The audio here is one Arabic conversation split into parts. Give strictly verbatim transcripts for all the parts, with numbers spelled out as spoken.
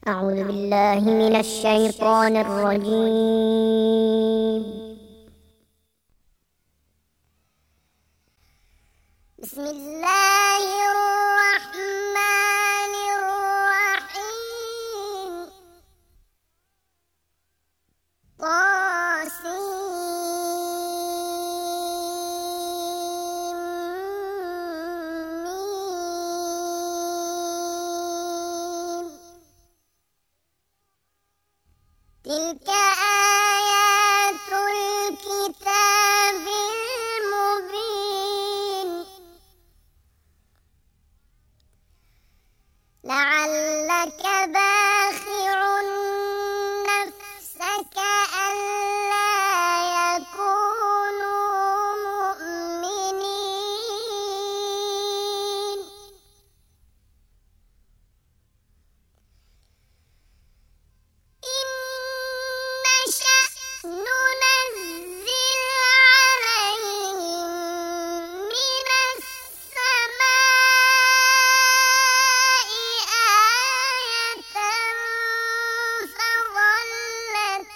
أعوذ بالله من الشيطان الرجيم. بسم الله الرحمن الرحيم. طاسيم. تلك آيات الكتاب المبين. لعلك باخع نفسك ألا يكونوا مؤمنين. إن نشأ ننزل عليهم من السماء آية فظلت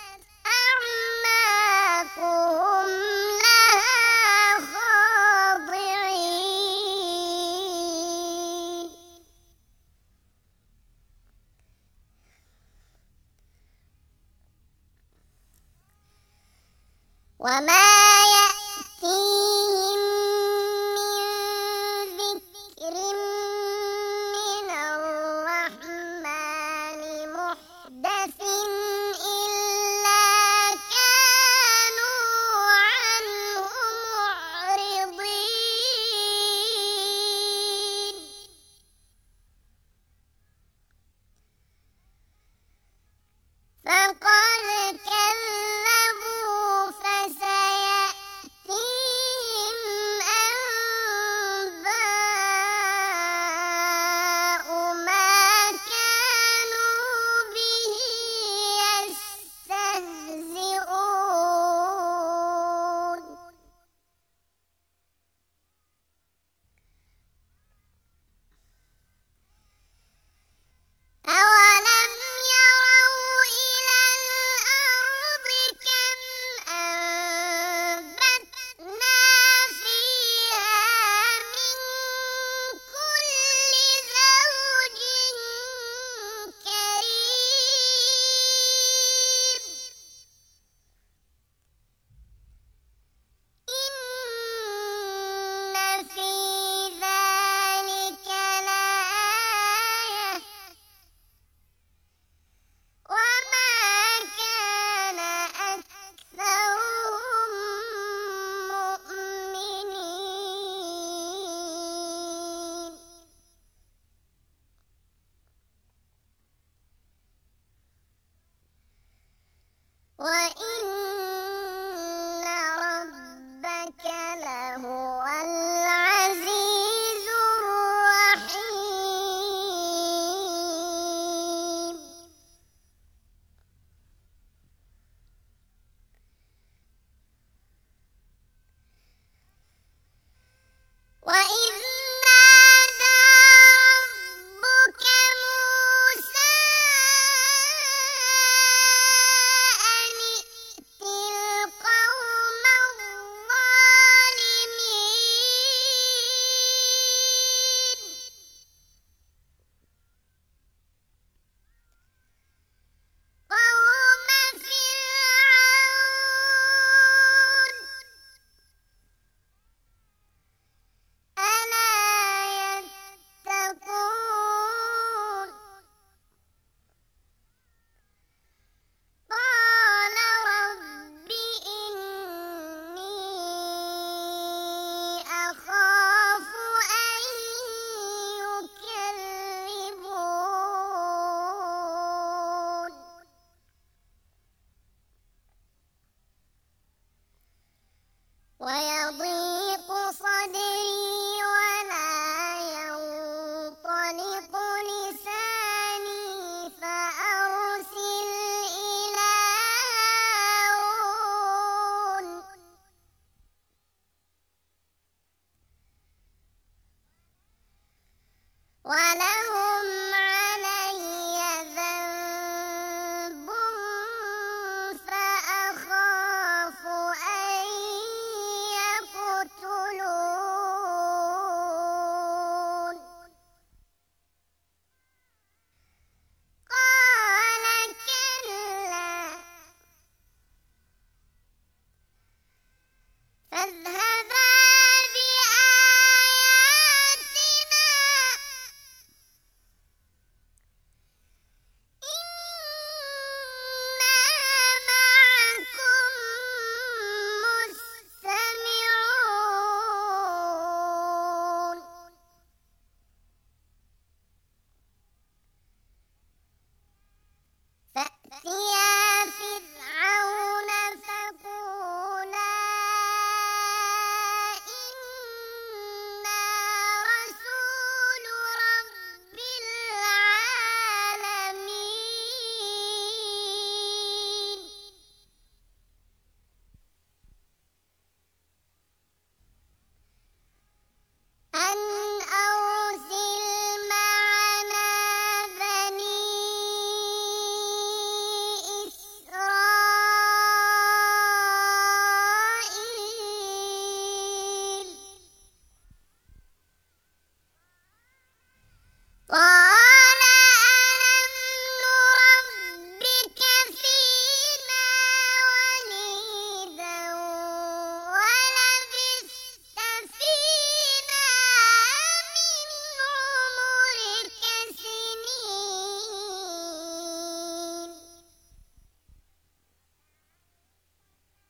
أعناقهم لها خاضعين. وما يأتيهم من ذكر من الرحمن محدث إلا كانوا عنه معرضين. فقد كذبوا فسيأتيهم أنباء ما كانوا به يستهزئون. أولم يروا إلى الأرض كم أنبتنا فيها من كل زوج كريم. إن في ذلك لآية وما كان أكثرهم مؤمنين. وإن ربك لهو العزيز الرحيم. وإذ نادى ربك موسى أن ائت القوم الظالمين. قوم فرعون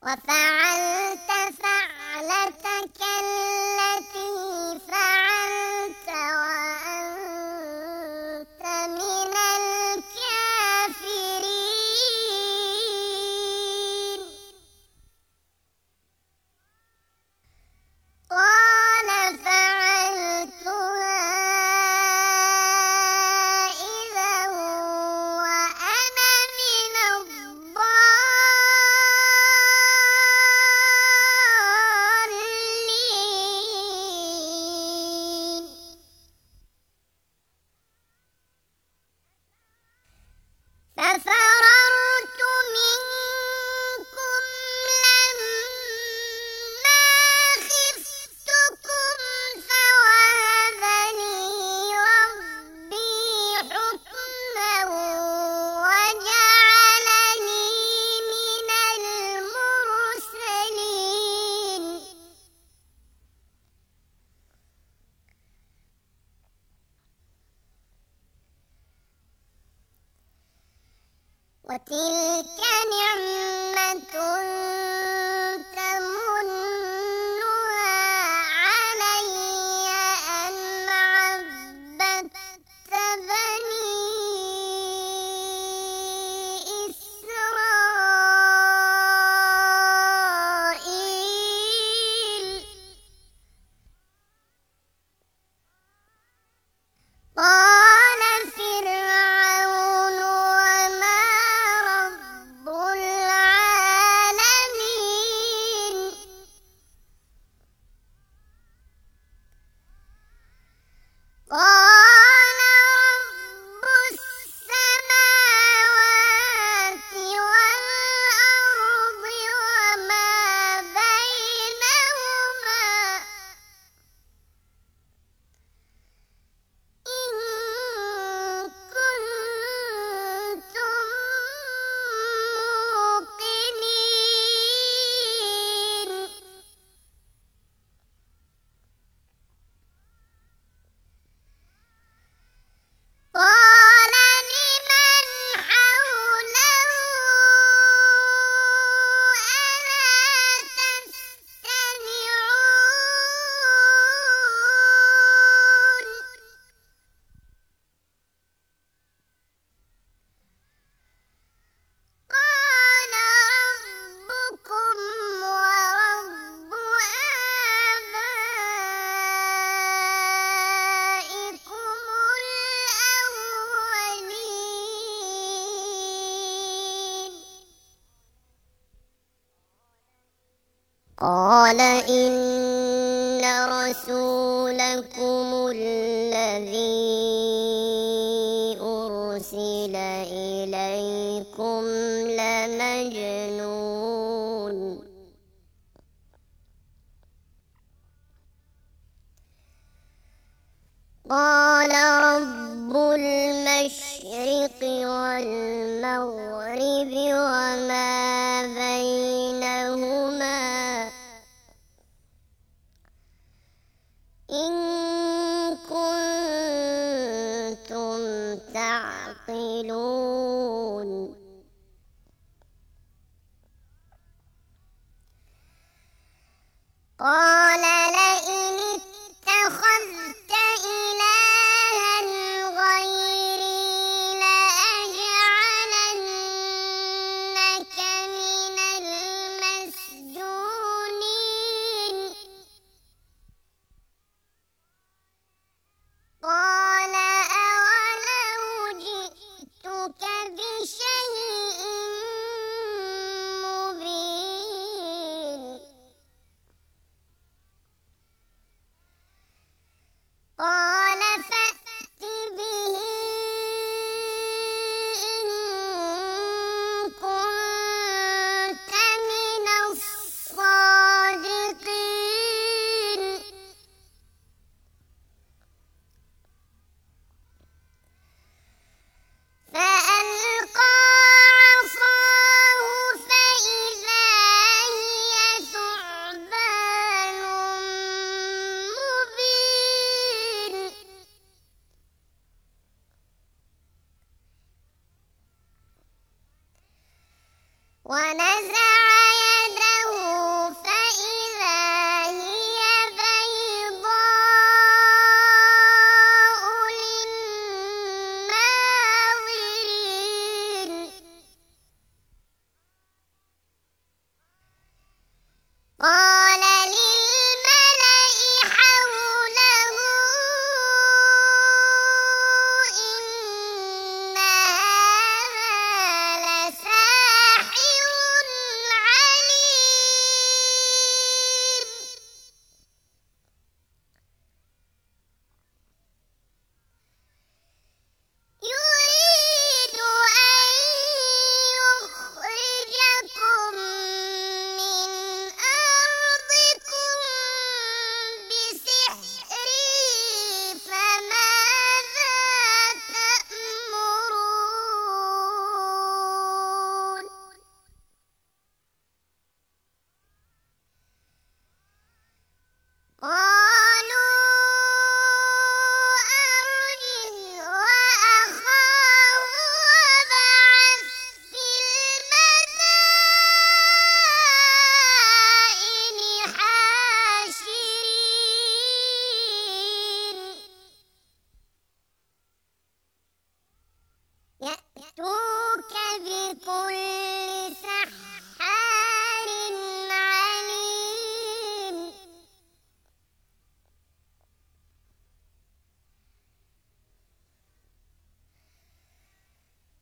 وفعلت فعلتك التي فعلت وأنت من الكافرين. قال فعلتها إذا وأنا من الضالين. ففررت منكم لما خفتكم فوهب لي ربي حكما وجعلني من المرسلين. وتلك نعمة تمنها علي أن عبدت بني إسرائيل. قال فرعون وما رب العالمين. قال رب السماوات والأرض وما بينهما إن كنتم موقنين. قال لمن حوله ألا تستمعون. قال ربكم ورب آبائكم الأولين. قال إن رسولكم الذي أرسل إليكم لمجنون. قال رب المشرق والمغرب وما بينهما إن كنتم تعقلون. قال لئن اتخذت إلها غيري لأجعلنك من المسجونين. قال أولو جئتك بشيء مبين. قال فأت به إن كنت من الصادقين. فألقى عصاه فإذا هي ثعبان مبين. ونزع يده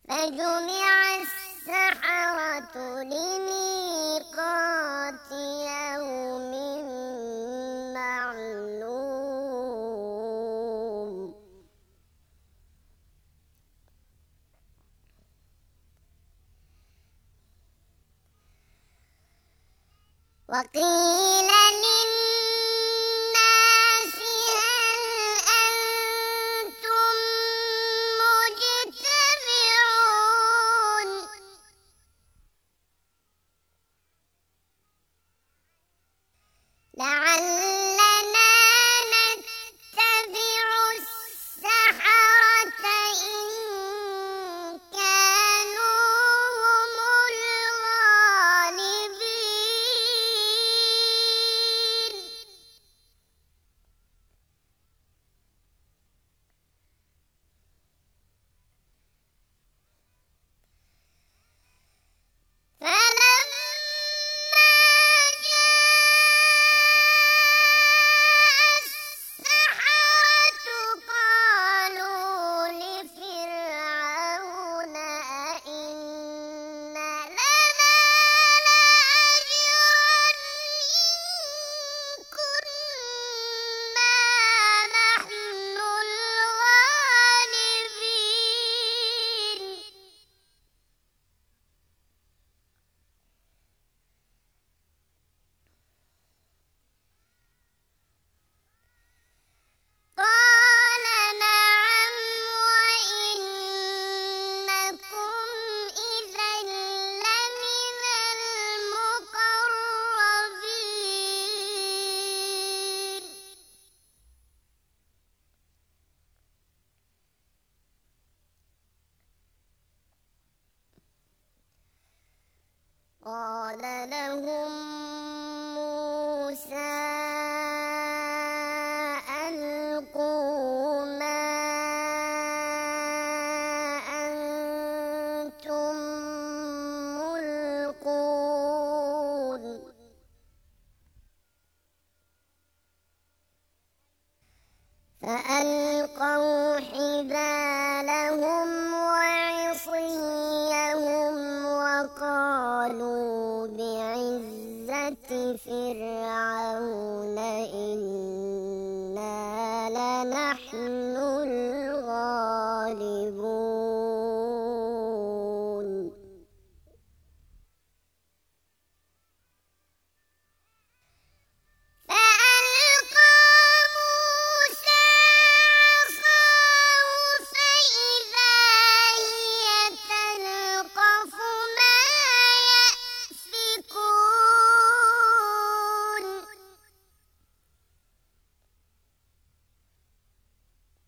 فجمع السحرة لميقات يوم معلوم وقيل للناس هل أنتم مجتمعون لعلنا نتبع السحرة إن كانوا هم الغالبين فلما جاء السحرة قالوا لفرعون أئن لنا لأجرا إن كنا نحن الغالبين قال نعم وإنكم إذا لمن المقربين قال لهم موسى ألقوا ما أنتم ملقون فألقوا حبالهم وعصيهم وقالوا بعزة فرعون إنا لنحن الغالبون فألقى موسى عصاه فإذا هي تلقف ما يأفكون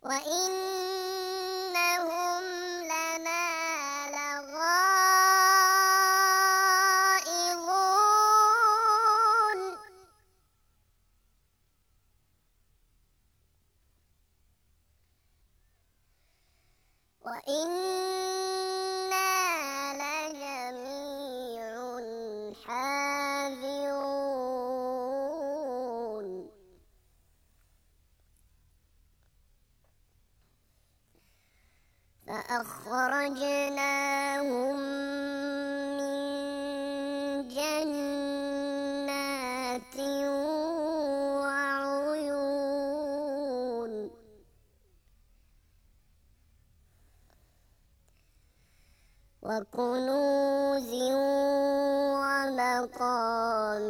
وإنهم لنا لغائظون وإنا لجميع حاذرون فأخرجناهم من جنات وعيون وكنوز ومقام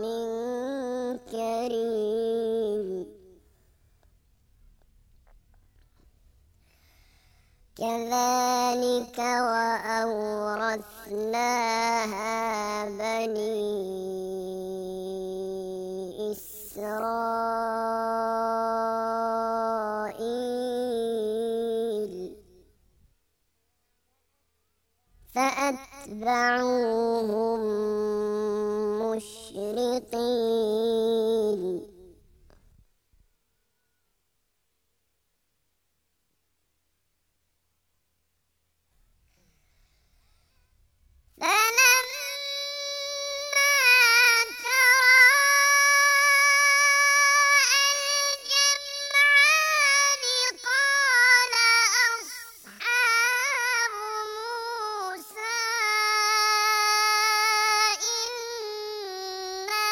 كريم كذلك وأورثناها بني إسرائيل فأتبعوهم مشرقين فلما تراءى الجمعان قال أصحاب موسى إنا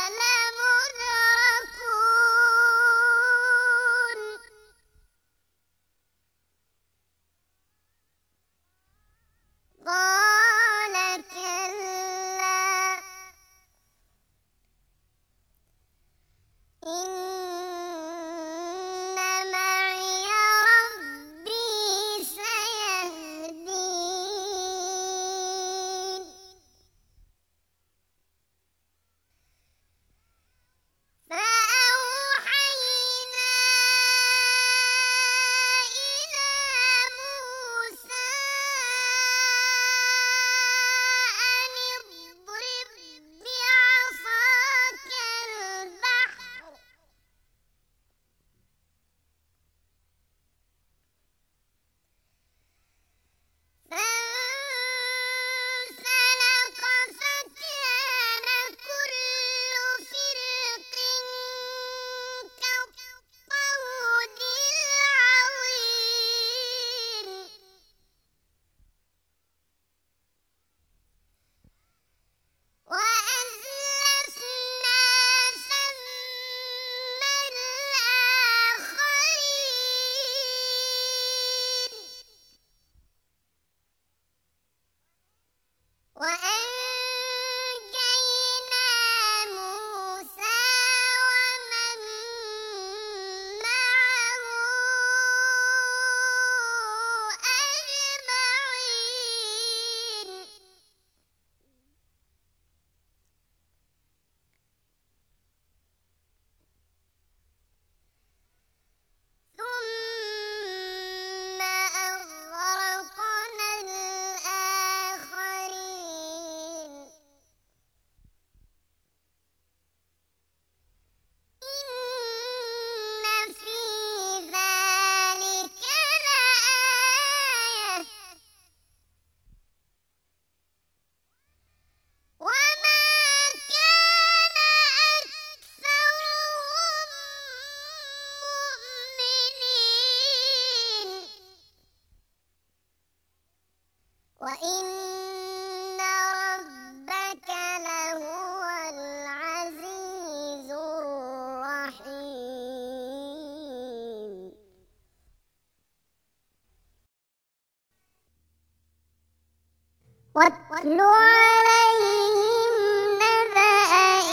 لمدركون قال كلا إن معي ربي سيهدين فأوحينا إلى موسى أن اضرب بعصاك البحر فانفلق فكان كل فرق كالطود العظيم وأزلفنا ثم الآخرين وأنجينا موسى ومن معه أجمعين ثم أغرقنا الآخرين إن في ذلك لآية وما كان أكثرهم مؤمنين وإن ربك لهو العزيز الرحيم واتل عليهم نبأ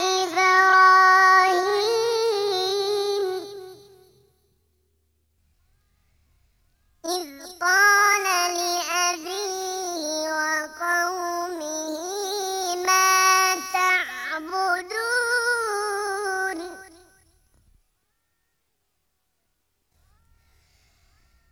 إبراهيم إذ قال لأبيه وقومه ما تعبدون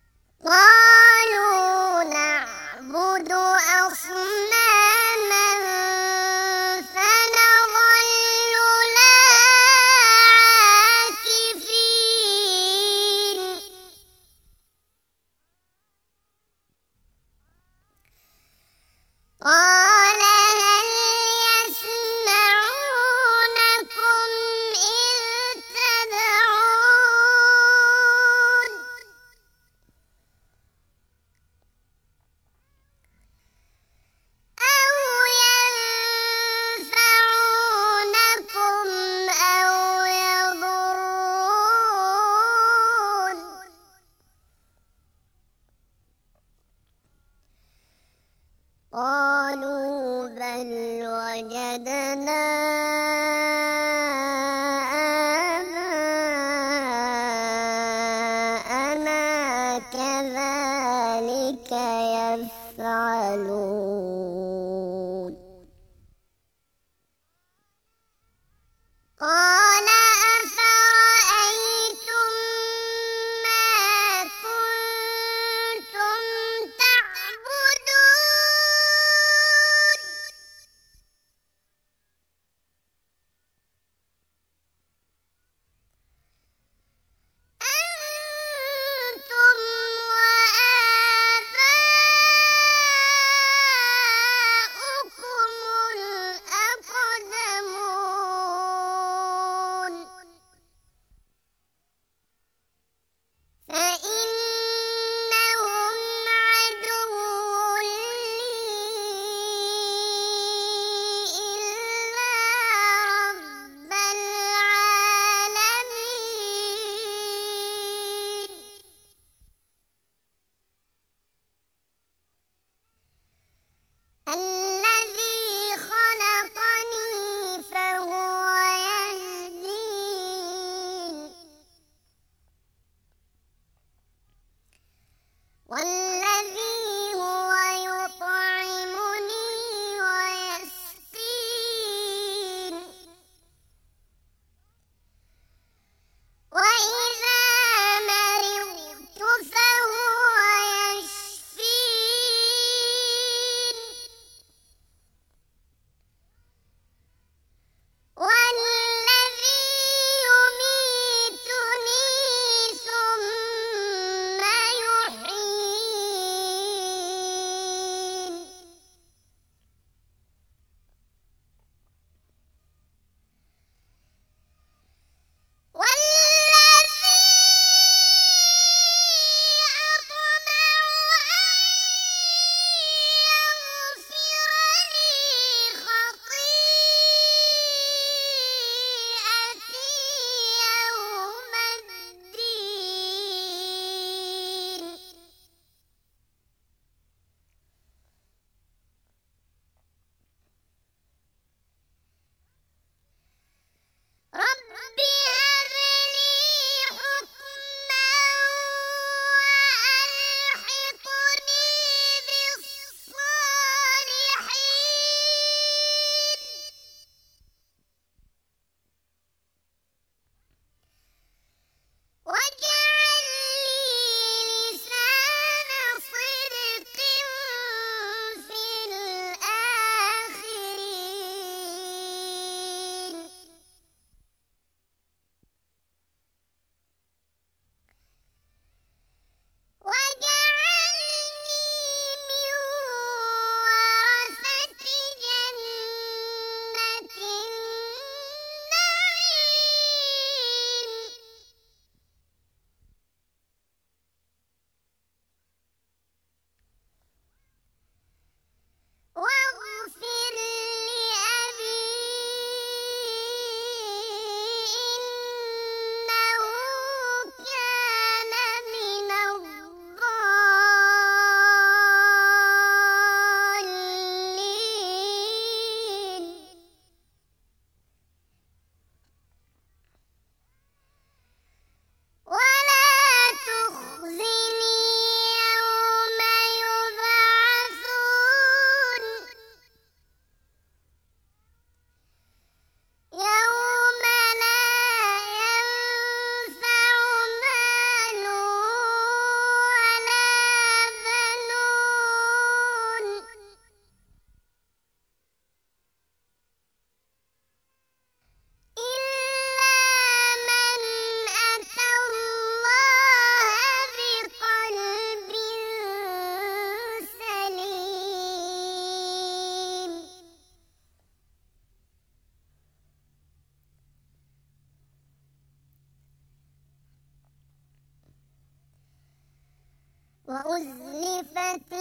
وأزلفت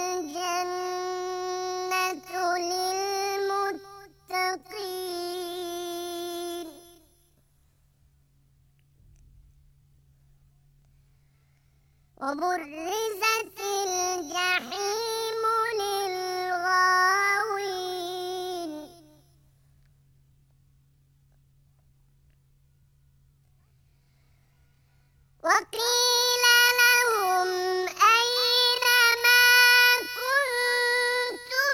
الجنة للمتقين وبرزت الجحيم للغاوين وقيل لهم أين ما كنتم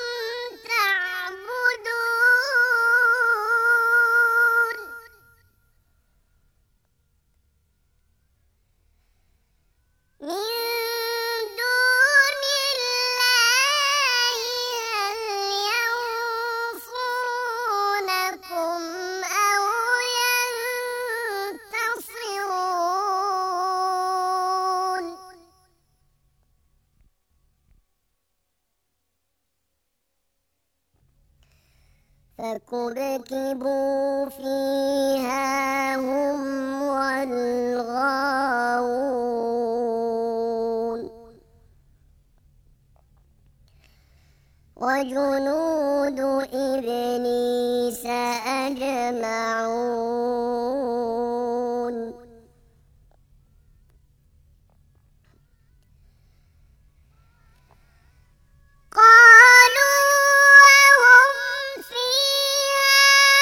تعبدون من دون الله هل ينصرونكم أو ينتصرون فكبكبوا فيها هم والغاوون وجنود إبليس أجمعون قالوا وهم فيها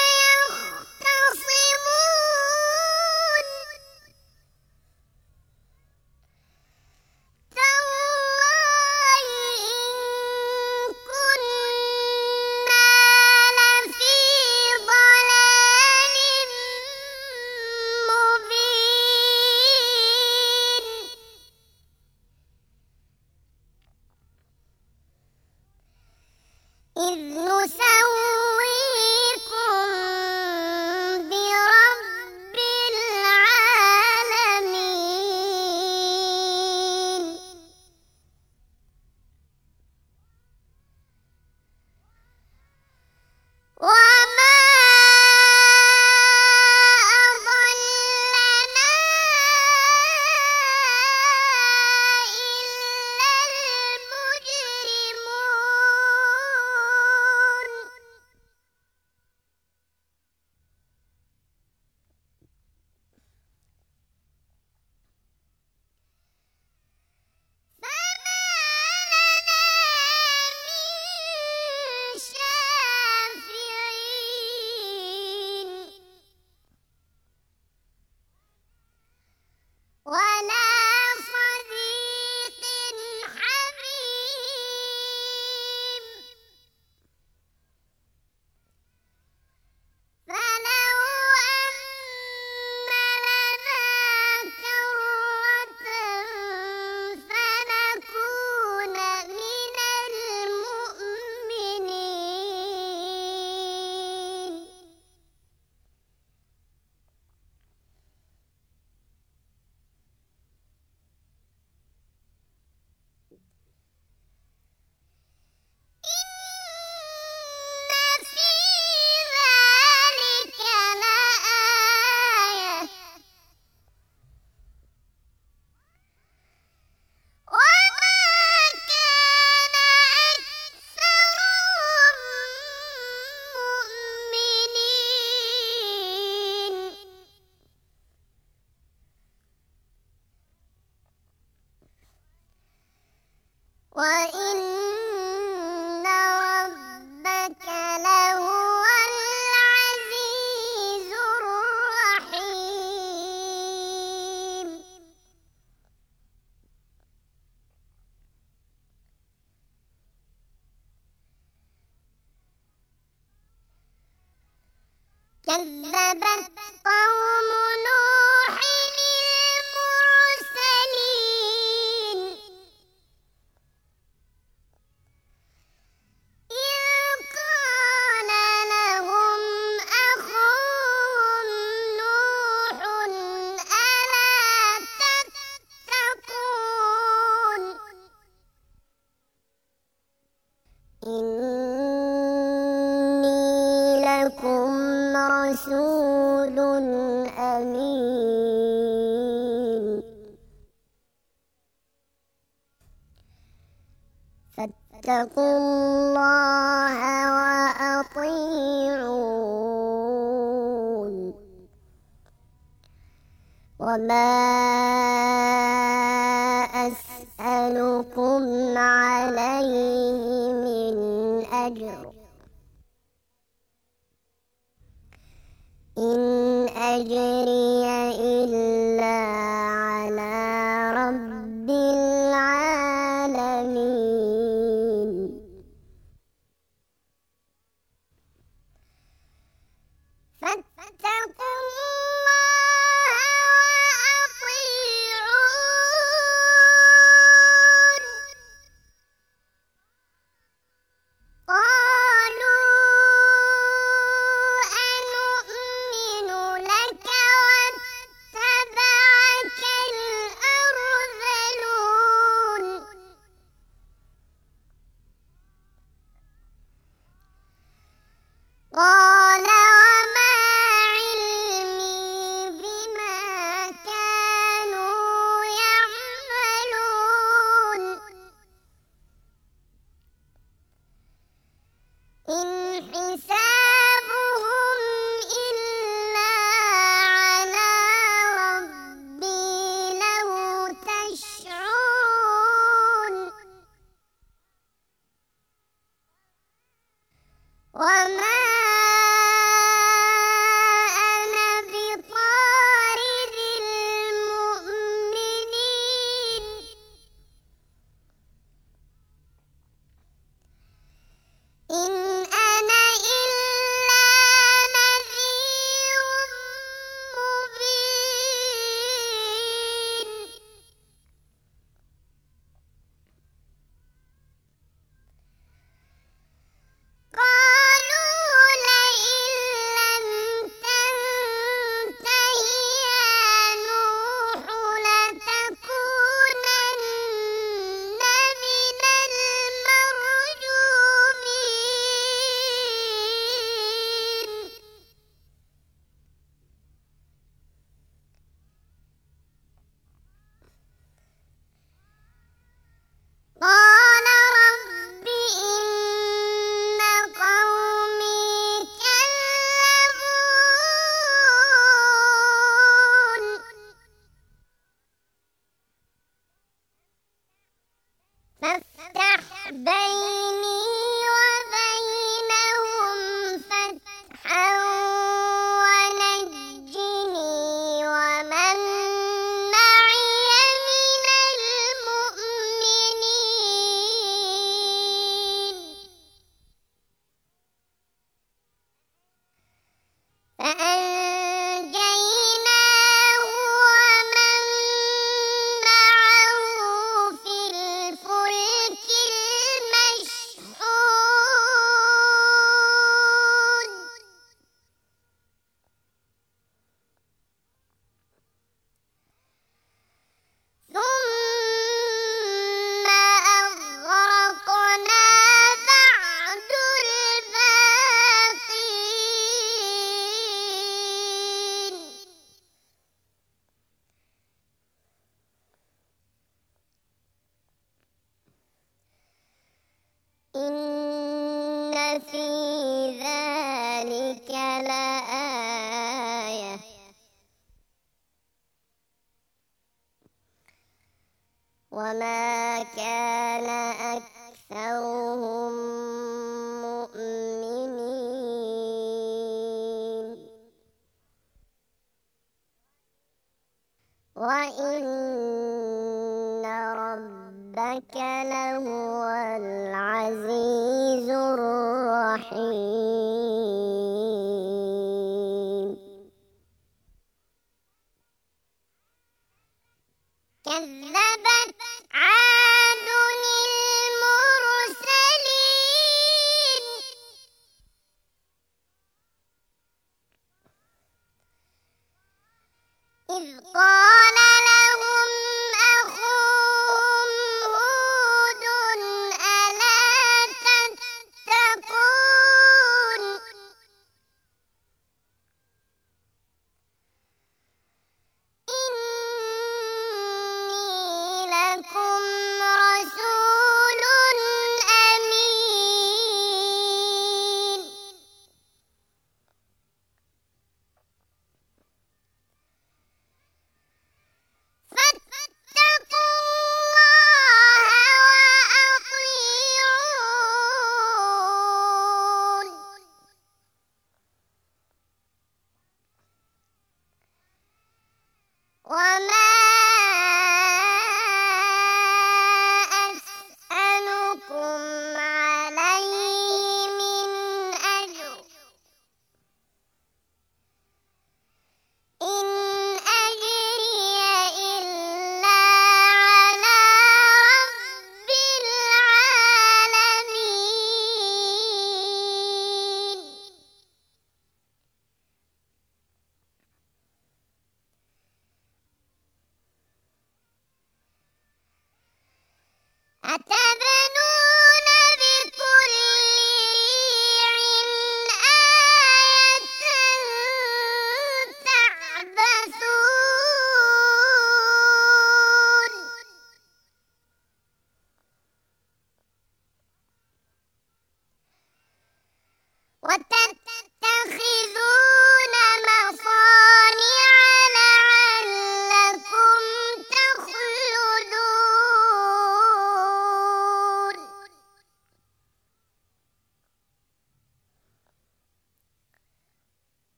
يختصمون تالله إن كنا لفي ضلال مبين إذ نسويكم برب العالمين وما أضلنا إلا المجرمون فما لنا من شافعين ولا صديق حميم فلو أن لنا كرة فنكون من المؤمنين إن في ذلك لآية وما كان أكثرهم مؤمنين وإن ربك لهو العزيز الرحيم كذبت قوم نوح المرسلين إذ قال لهم أخوهم نوح ألا تتقون إني لكم رسول أمين فاتقوا الله وأطيعون وما أسألكم عليه من أجر إن أجري إلا على رب العالمين فاتقوا الله وأطيعون قالوا أنؤمن لك واتبعك الأرذلون قال وما علمي بما كانوا يعملون إن حسابهم إلا على ربي لو تشعرون وما أنا بطارد المؤمنين إن أنا إلا نذير مبين قالوا لئن لم تنته يا نوح لتكونن من المرجومين قال رب إن قومي كذبون فافتح بيني وبينهم فتحا ونجني ومن معي من المؤمنين فأنجيناه ومن معه في الفلك المشحون ثم أغرقنا بعد الباقين إن في ذلك لآية وما كان أكثرهم مؤمنين وإن ربك لهو العزيز الرحيم كذبت عاد المرسلين إذ قال لهم أخوهم هود ألا تتقون إني لكم رسول أمين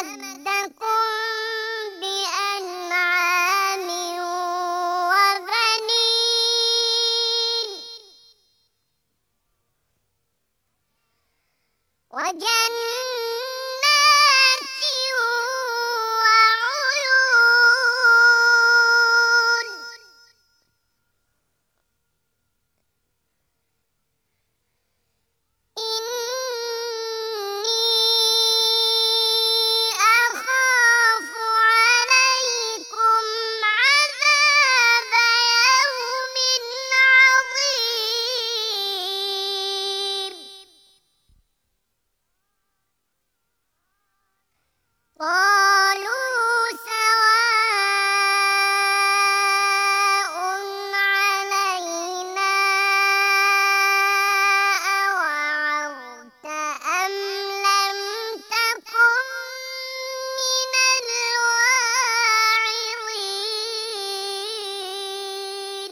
أمدكم بأنعام وبنين وجنات وعيون إني أخاف عليكم عذاب يوم عظيم قالوا سواء علينا أوعظت أم لم تكن من الواعظين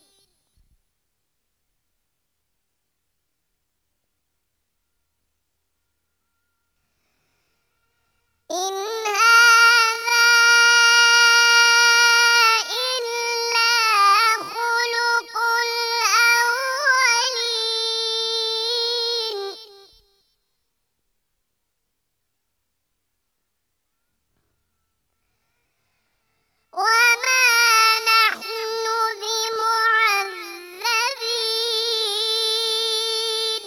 إن هذا إلا خلق الأولين وما نحن بمعذبين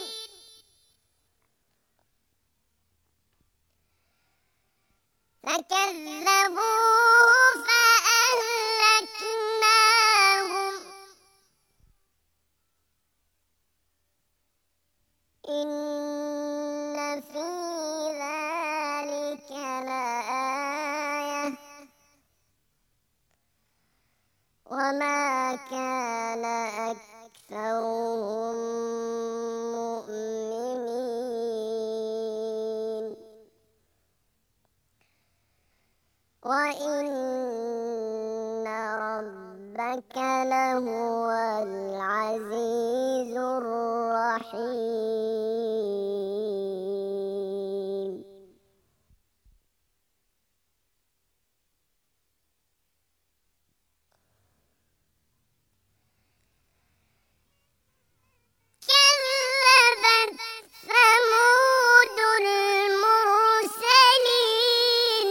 فكذبوه فأهلكناهم إن في ذلك لآية وما كان أكثرهم مؤمنين وإن ربك لهو العزيز الرحيم كذبت ثمود المرسلين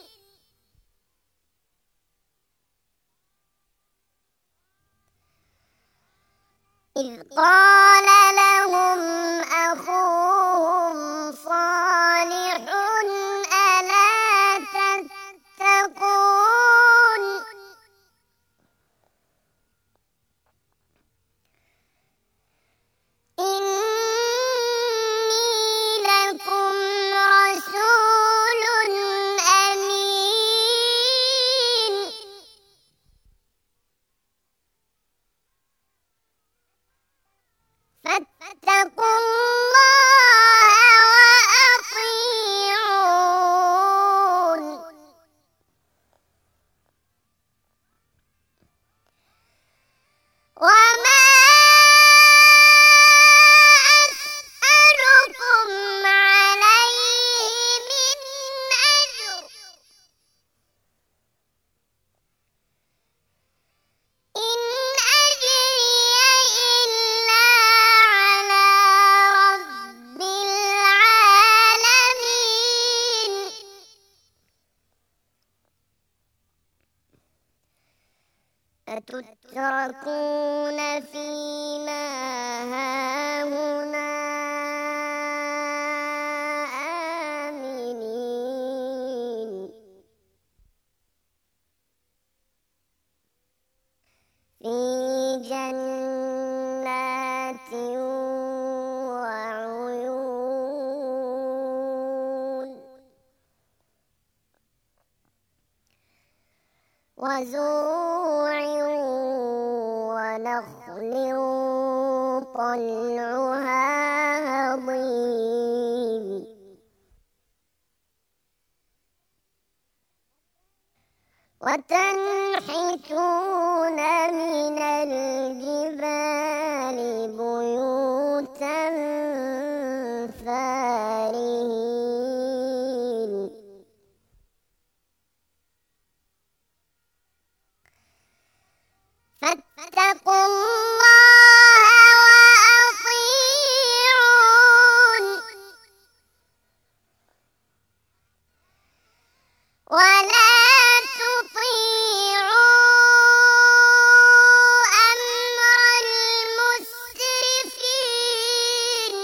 إذ قال لهم أخوهم صالح ألا تتقون إني لكم رسول أمين فاتقوا الله وأطيعون وما أسألكم عليه من أجر إن أجري إلا على رب العالمين أتتركون فيما هاهنا آمنين في جنات وعيون وزروع ونخل طلعها هضيم وتنحتون من الجبال بيوتا فارهين فاتقوا الله وأطيعون ولا تطيعوا أمر المسرفين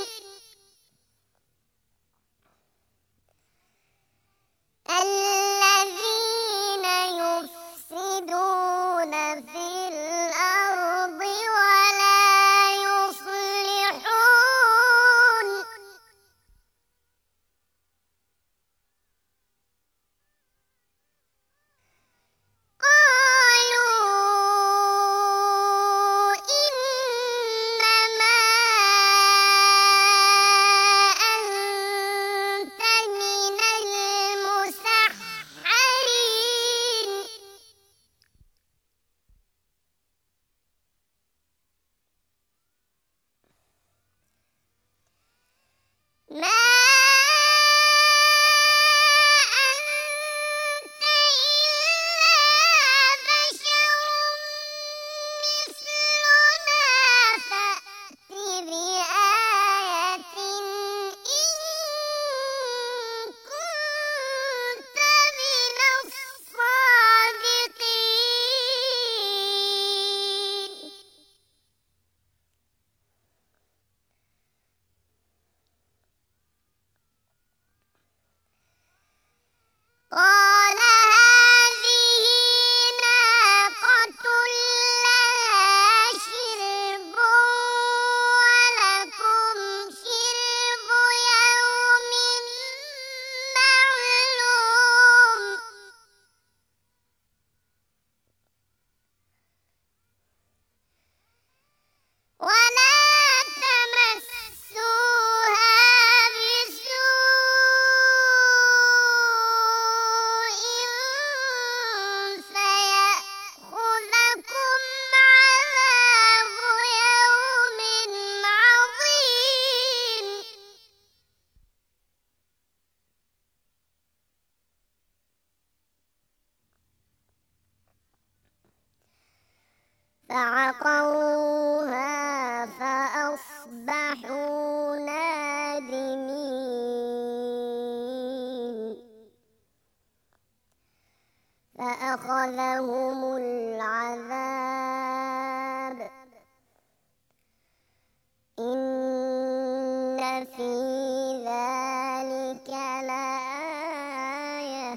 الذين يفسدون في الأرض ولا يصلحون قالوا إنما أنت من المسحرين ما أنت إلا بشر مثلنا فأت بآية إن كنت من الصادقين قال هذه ناقة لها شرب ولكم شرب يوم معلوم ولا تمسوها بسوء فيأخذكم عذاب يوم عظيم فعقروها فأصبحوا نادمين فأخذهم العذاب إن في ذلك لآية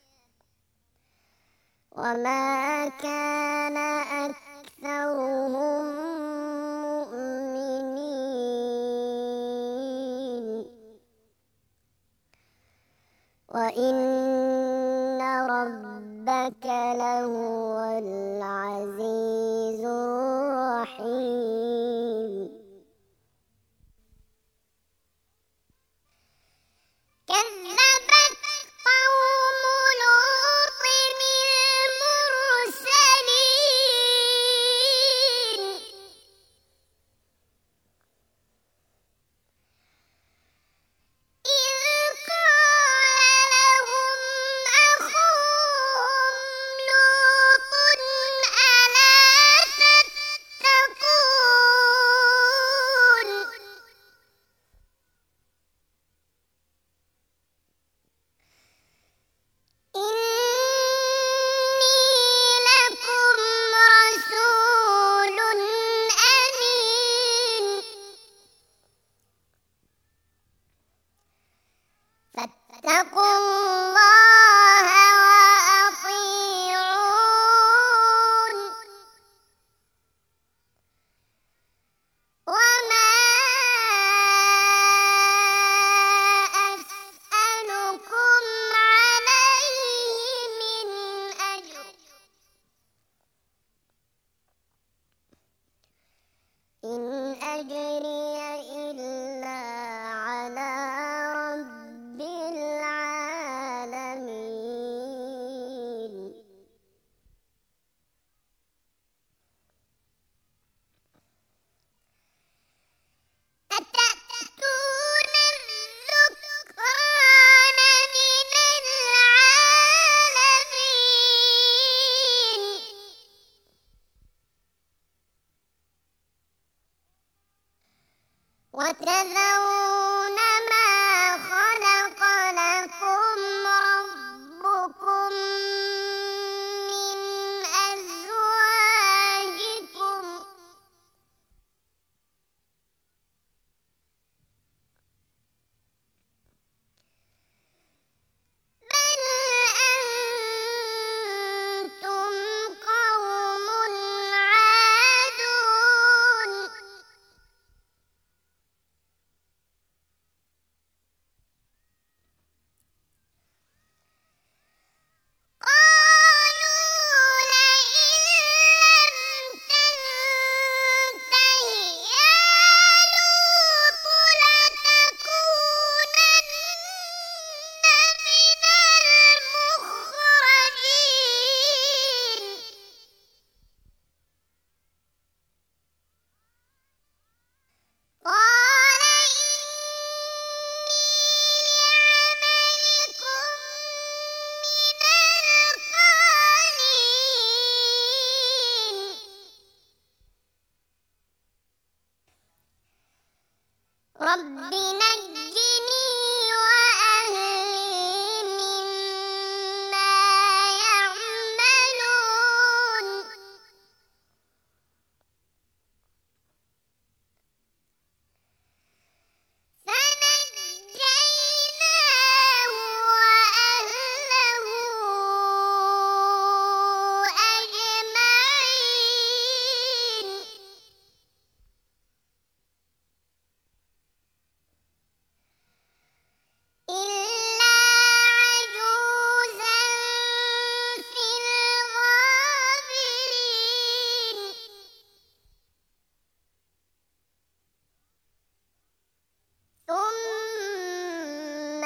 وما كان أكثرهم مؤمنين وإن ربك لهو العزيز الرحيم كذبت قوم لوط المرسلين إذ قال لهم أخوهم لوط ألا رب نجني وأهلي مما يعملون فنجيناه وأهله أجمعين إلا عجوزا في الغابرين ثم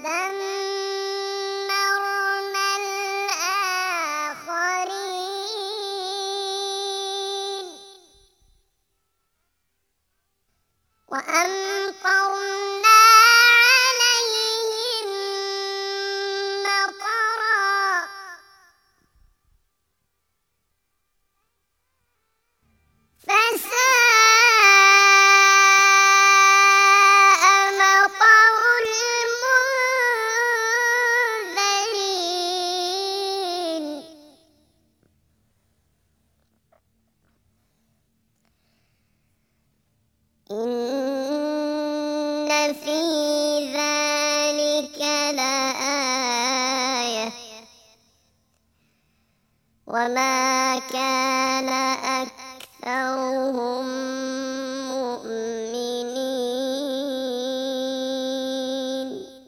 دمرنا الآخرين وأمطرنا عليهم مطرا فساء مطر المنذرين إن في ذلك لآية وما كان أكثرهم مؤمنين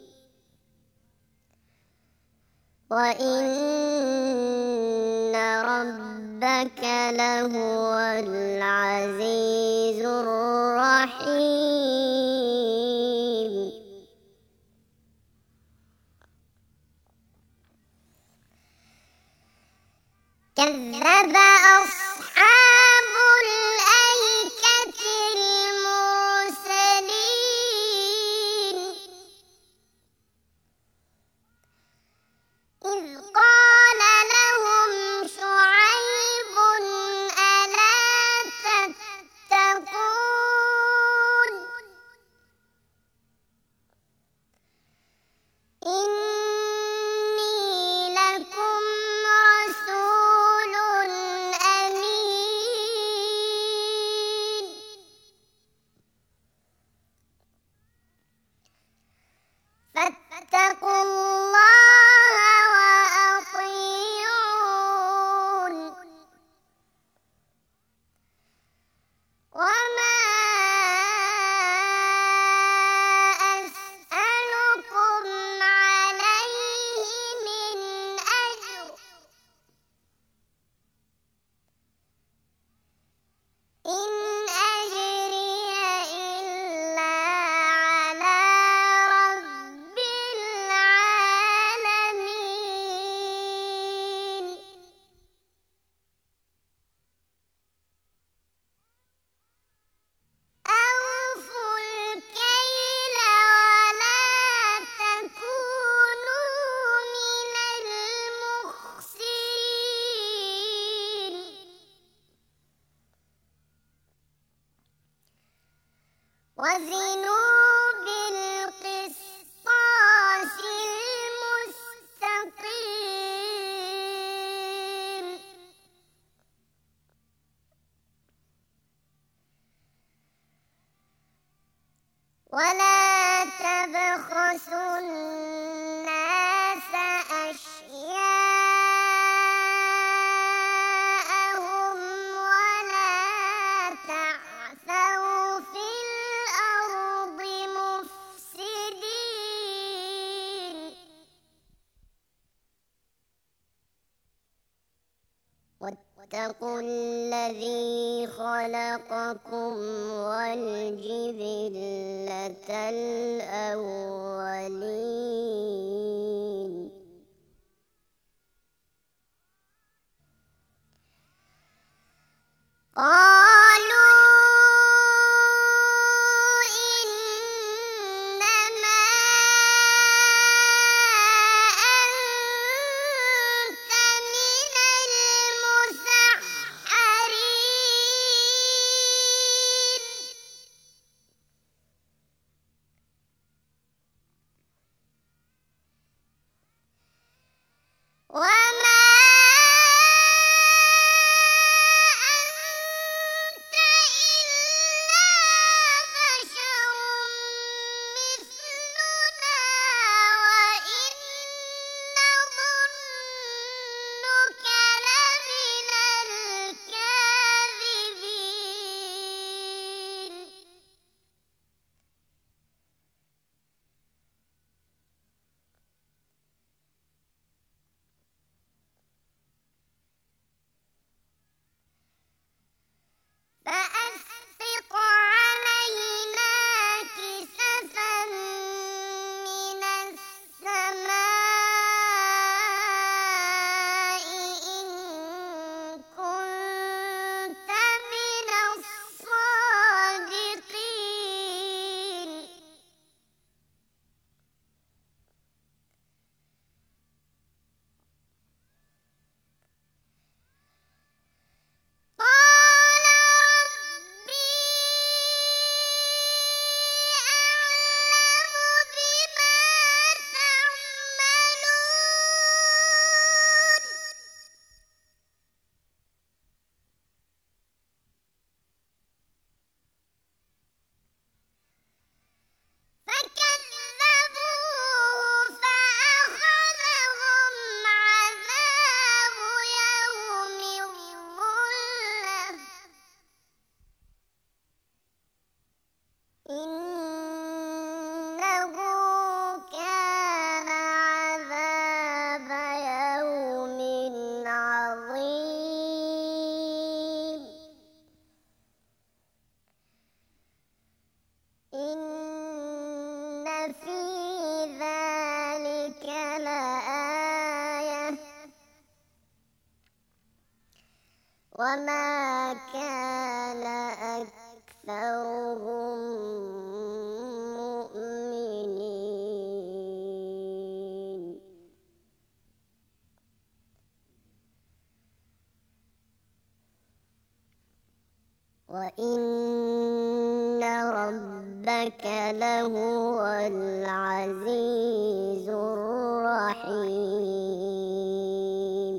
وإن ربك لهو العزيز الرحيم كذب أصحاب الأيكة المرسلين إذ قال لهم شعيب ألا تتقون إني لكم رسول أمين فاتقوا الله وأطيعون وما أسألكم عليه من أجر إن أجري إلا على رب العالمين أوفوا الكيل ولا تكونوا من المخسرين وزنوا بالقسطاس المستقيم ولا تبخسوا الناس أشياءهم ولا تعثوا في الأرض مفسدين واتقوا الذي خلقكم والجبلة الأولين قالوا إنما أنت من المسحرين وما كان أكثرهم مؤمنين وإن ربك لهو العزيز الرحيم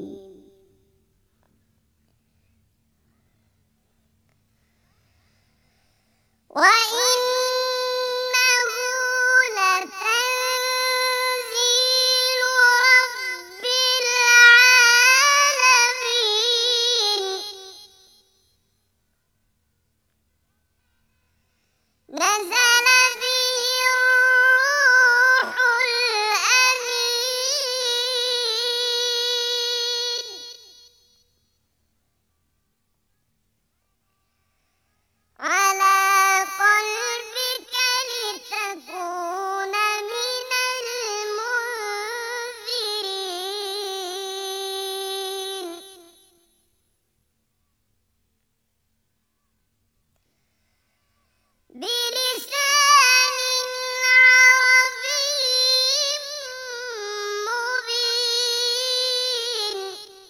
وإنه لتنزيل رب العالمين نزل به الروح الأمين على قلبك لتكون من المنذرين بلسان عربي مبين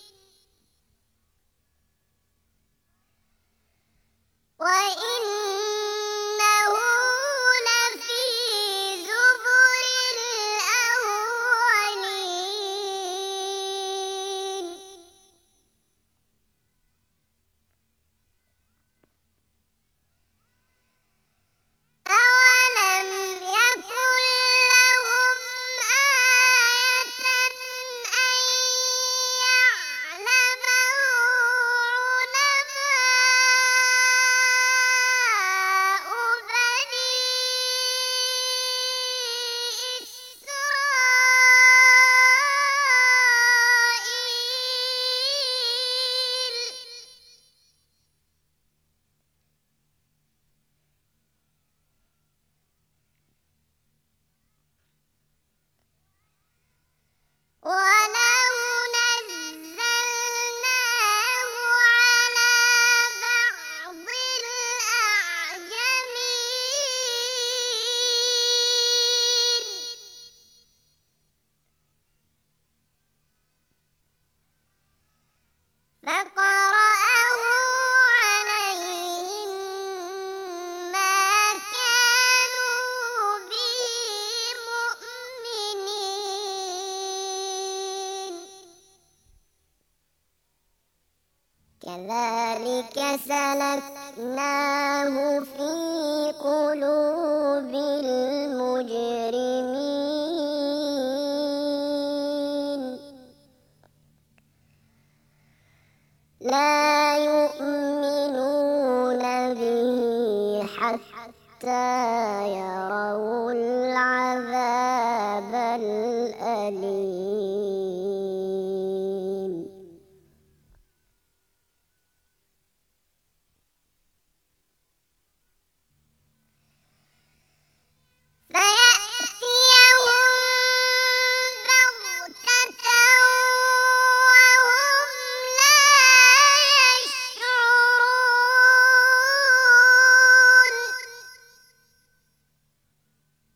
وإنه لفي زبر الأولين أولم يكن لهم آية أن يعلمه علماء بني إسرائيل ولو نزلناه على بعض الأعجمين فقرأه عليهم ما كانوا به مؤمنين كذلك سلكناه في قلوب المجرمين لا يؤمنون به حتى يروا العذاب الأليم فيأتيهم بغتة وهم لا يشعرون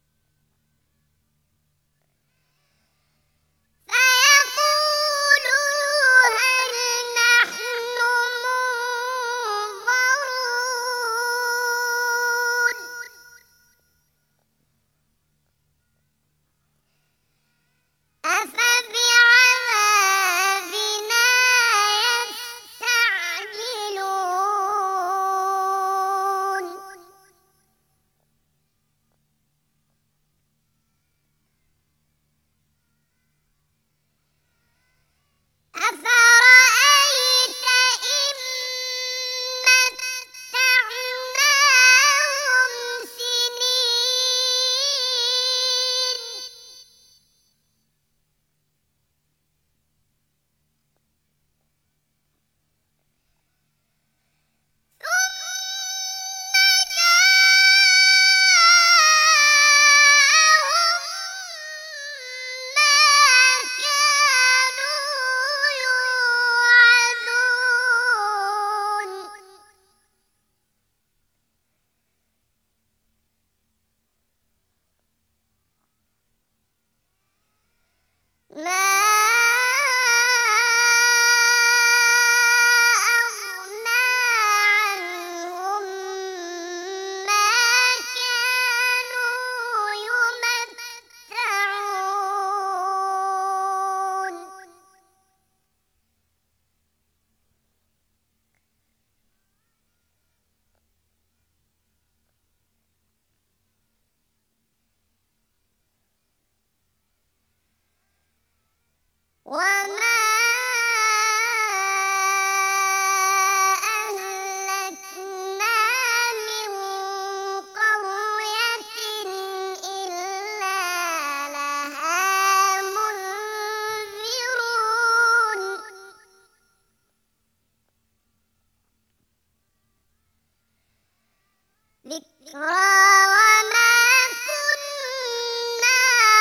الذكرى وما كنا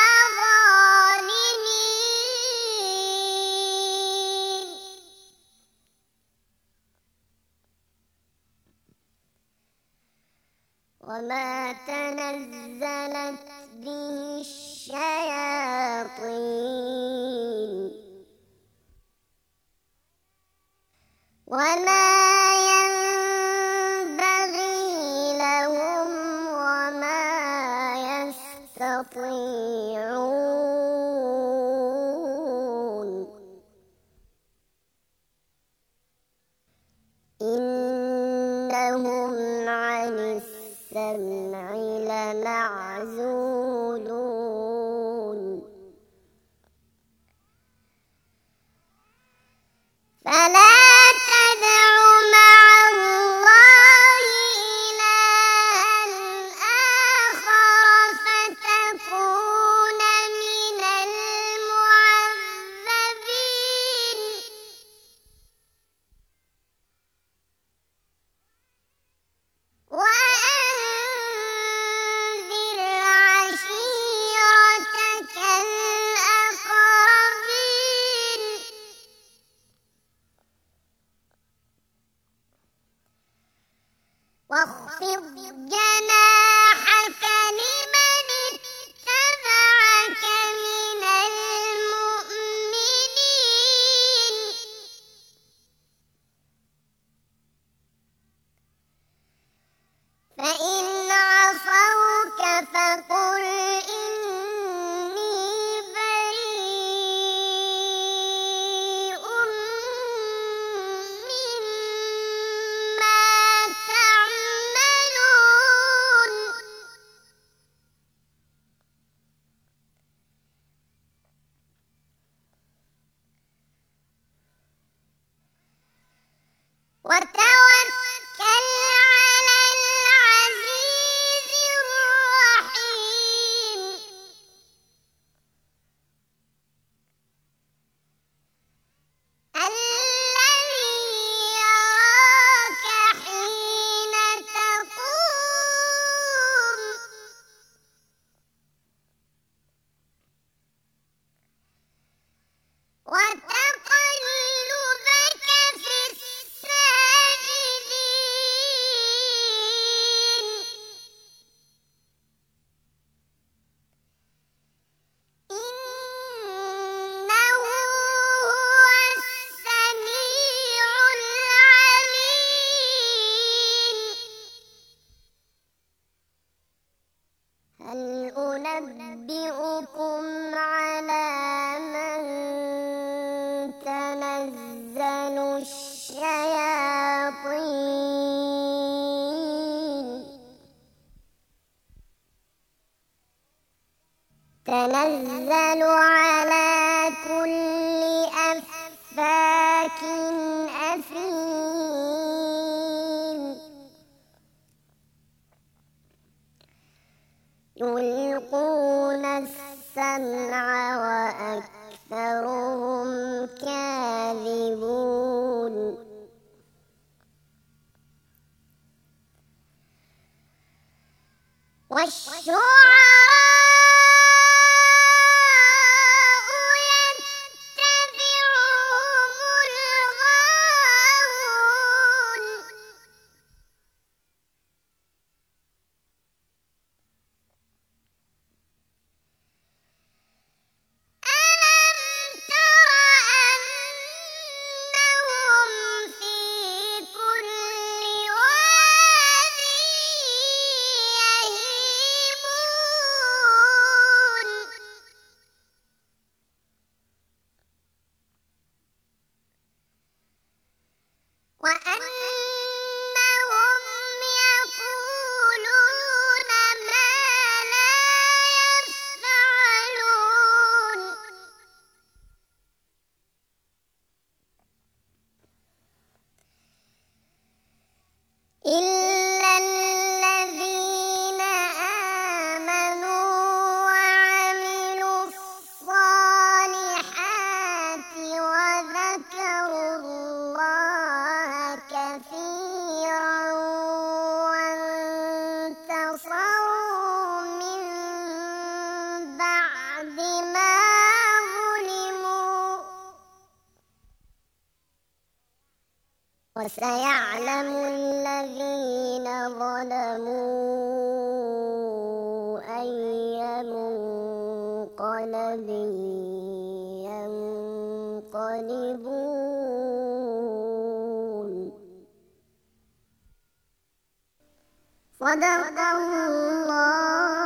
ظالمين وما تنزلت به الشياطين وما ينبغي لهم وما يستطيعون إنهم عن السمع لمعزولون فلا تدع مع الله إلها آخر فتكون من المعذبين وأنذر عشيرتك الأقربين واخفض جناحك لمن اتبعك من المؤمنين فإن عصوك فقل إني بريء مما تعملون وتوكل على العزيز الرحيم الذي يراك حين تقوم وتقلبك في الساجدين إنه هو السميع العليم هل أنبئكم على من تنزل الشياطين تنزل على كل أفاك أثيم يلقون السمع وأكثرهم كاذبون والشعراء يتبعهم الغاوون ألم تر أنهم في كل واد يهيمون وسيعلم الذين ظلموا أي منقلب ينقلبون. صدق الله